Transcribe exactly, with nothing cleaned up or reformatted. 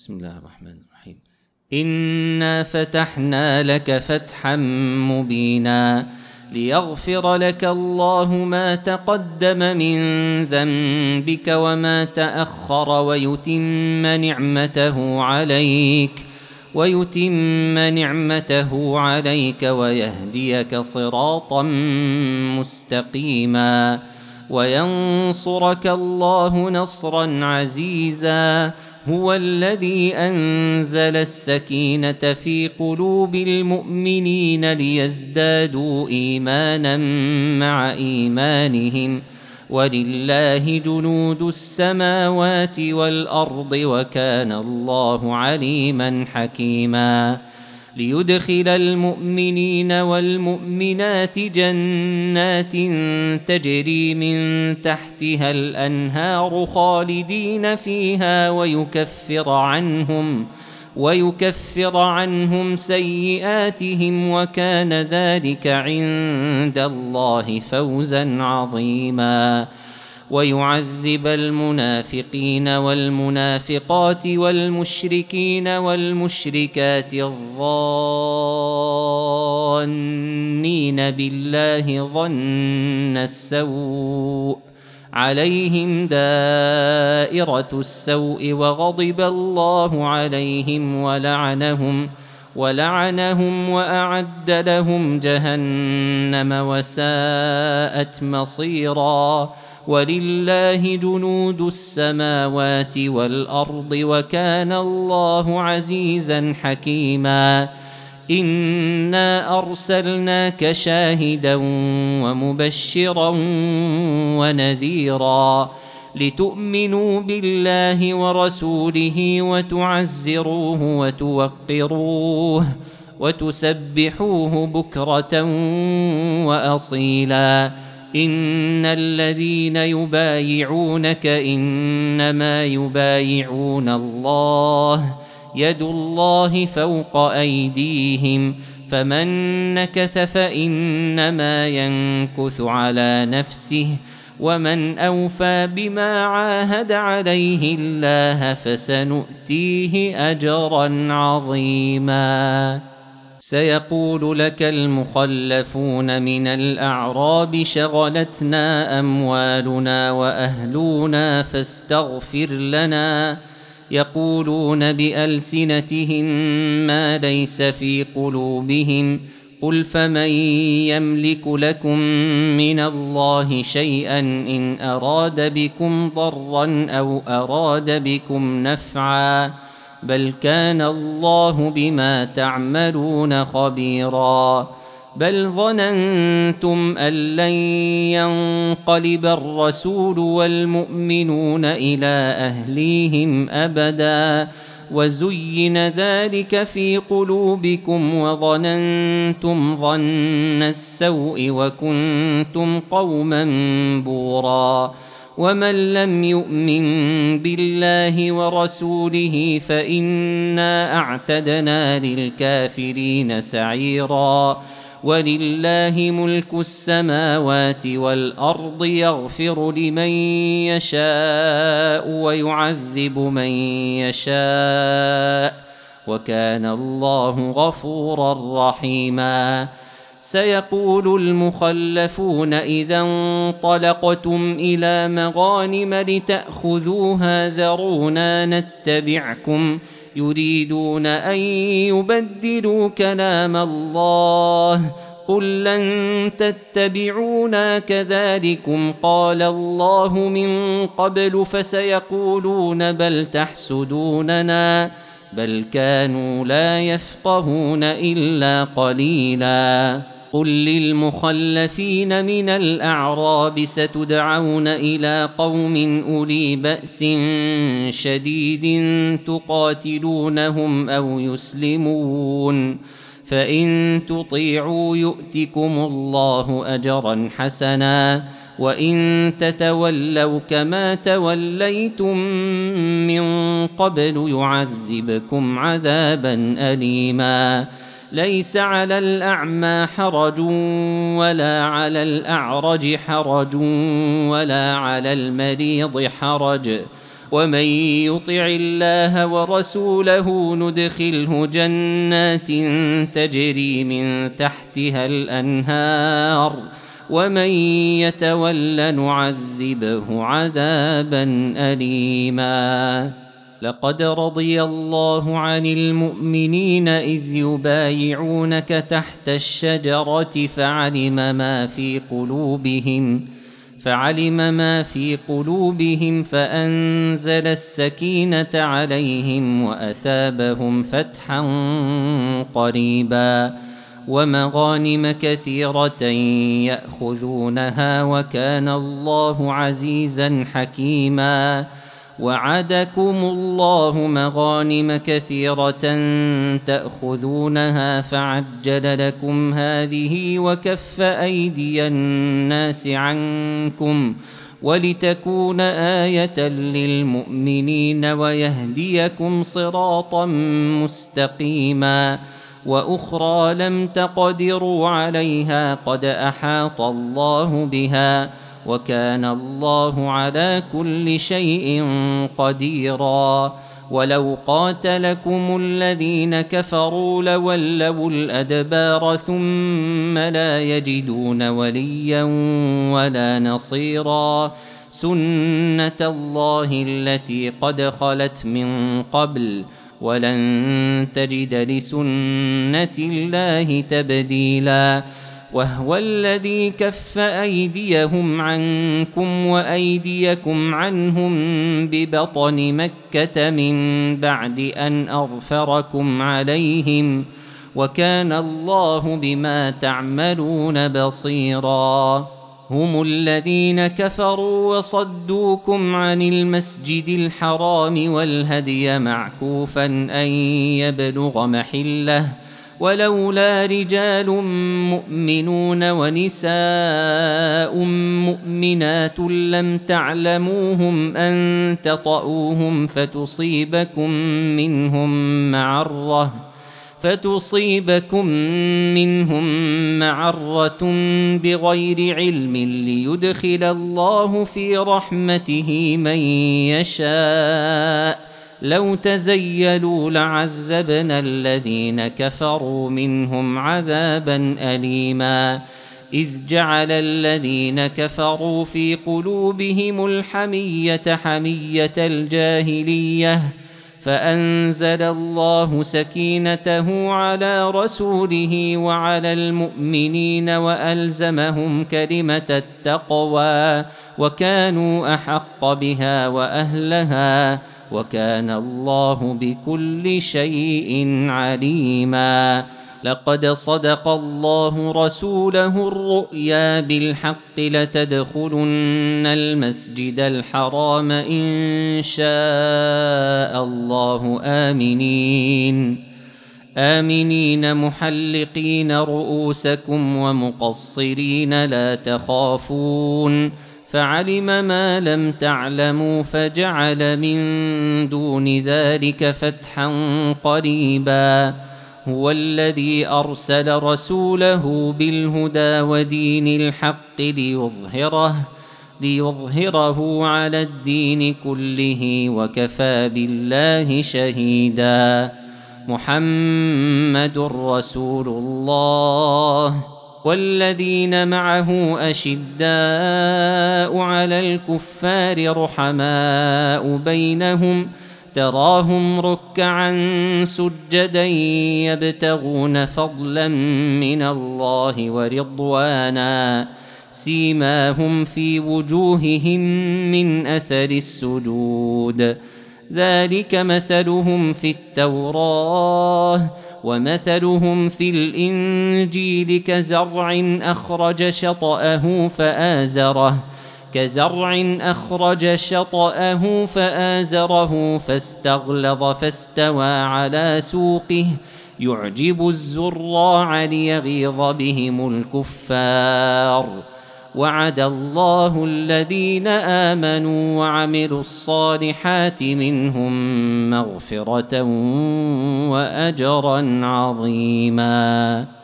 بسم الله الرحمن الرحيم. إنا فتحنا لك فتحا مبينا ليغفر لك الله ما تقدم من ذنبك وما تأخر ويتم نعمته عليك ويتم نعمته عليك ويهديك صراطا مستقيما وينصرك الله نصرا عزيزا. هو الذي أنزل السكينة في قلوب المؤمنين ليزدادوا إيمانا مع إيمانهم ولله جنود السماوات والأرض وكان الله عليما حكيما. ليدخل المؤمنين والمؤمنات جنات تجري من تحتها الأنهار خالدين فيها ويكفر عنهم ويكفر عنهم سيئاتهم وكان ذلك عند الله فوزا عظيما. ويعذب المنافقين والمنافقات والمشركين والمشركات الظانين بالله ظن السوء عليهم دائرة السوء وغضب الله عليهم ولعنهم ولعنهم وأعد لهم جهنم وساءت مصيرا. ولله جنود السماوات والأرض وكان الله عزيزا حكيما. إنا أرسلناك شاهدا ومبشرا ونذيرا لتؤمنوا بالله ورسوله وتعزروه وتوقروه وتسبحوه بكرة وأصيلا. إن الذين يبايعونك إنما يبايعون الله يد الله فوق أيديهم فمن نكث فإنما ينكث على نفسه ومن أوفى بما عاهد عليه الله فسنؤتيه أجرا عظيما. سيقول لك المخلفون من الأعراب شغلتنا أموالنا وأهلنا فاستغفر لنا يقولون بألسنتهم ما ليس في قلوبهم قل فمن يملك لكم من الله شيئا إن أراد بكم ضرا أو أراد بكم نفعا بل كان الله بما تعملون خبيرا. بل ظننتم أن لن ينقلب الرسول والمؤمنون إلى أهليهم أبدا وزين ذلك في قلوبكم وظننتم ظن السوء وكنتم قوما بورا. ومن لم يؤمن بالله ورسوله فإنا أعتدنا للكافرين سعيرا. ولله ملك السماوات والأرض يغفر لمن يشاء ويعذب من يشاء وكان الله غفورا رحيما. سيقول المخلفون إذا انطلقتم إلى مغانم لتأخذوها ذرونا نتبعكم يريدون أن يبدلوا كلام الله قل لن تتبعونا كذلكم قال الله من قبل فسيقولون بل تحسدوننا بل كانوا لا يفقهون إلا قليلا. قل للمخلفين من الأعراب ستدعون إلى قوم أولي بأس شديد تقاتلونهم أو يسلمون فإن تطيعوا يؤتكم الله أجرا حسنا وإن تتولوا كما توليتم من قبل يعذبكم عذابا أليما. ليس على الأعمى حرج ولا على الأعرج حرج ولا على المريض حرج ومن يطع الله ورسوله ندخله جنات تجري من تحتها الأنهار ومن يتول نعذبه عذابا أليما. لقد رضي الله عن المؤمنين إذ يبايعونك تحت الشجرة فعلم ما في قلوبهم فعلم ما في قلوبهم فأنزل السكينة عليهم وأثابهم فتحا قريبا ومغانم كثيرة يأخذونها وكان الله عزيزا حكيما. وعدكم الله مغانم كثيرة تأخذونها فعجل لكم هذه وكف أيدي الناس عنكم ولتكون آية للمؤمنين ويهديكم صراطا مستقيما. وأخرى لم تقدروا عليها قد أحاط الله بها وكان الله على كل شيء قديرا. ولو قاتلكم الذين كفروا لولوا الأدبار ثم لا يجدون وليا ولا نصيرا. سنة الله التي قد خلت من قبل ولن تجد لسنة الله تبديلا. وهو الذي كف أيديهم عنكم وأيديكم عنهم ببطن مكة من بعد أن أظفركم عليهم وكان الله بما تعملون بصيرا. هم الذين كفروا وصدوكم عن المسجد الحرام والهدي معكوفا أن يبلغ محله ولولا رجال مؤمنون ونساء مؤمنات لم تعلموهم أن تطؤوهم فتصيبكم منهم معرة فتصيبكم منهم معرة بغير علم ليدخل الله في رحمته من يشاء. لو تزيلوا لعذبنا الذين كفروا منهم عذابا أليما. إذ جعل الذين كفروا في قلوبهم الحمية حمية الجاهلية فأنزل الله سكينته على رسوله وعلى المؤمنين وألزمهم كلمة التقوى وكانوا أحق بها وأهلها وكان الله بكل شيء عليما. لقد صدق الله رسوله الرؤيا بالحق لتدخلن المسجد الحرام إن شاء الله آمنين آمنين محلقين رؤوسكم ومقصرين لا تخافون فعلم ما لم تعلموا فجعل من دون ذلك فتحا قريبا. هو الذي أرسل رسوله بالهدى ودين الحق ليظهره ليظهره على الدين كله وكفى بالله شهيدا. محمد رسول الله والذين معه أشداء على الكفار رحماء بينهم تراهم ركعا سجدا يبتغون فضلا من الله ورضوانا سيماهم في وجوههم من أثر السجود ذلك مثلهم في التوراة ومثلهم في الإنجيل كزرع أخرج شطأه فآزره كزرع أخرج شطأه فآزره فاستغلظ فاستوى على سوقه يعجب الزراع ليغيظ بهم الكفار. وعد الله الذين آمنوا وعملوا الصالحات منهم مغفرة وأجرا عظيما.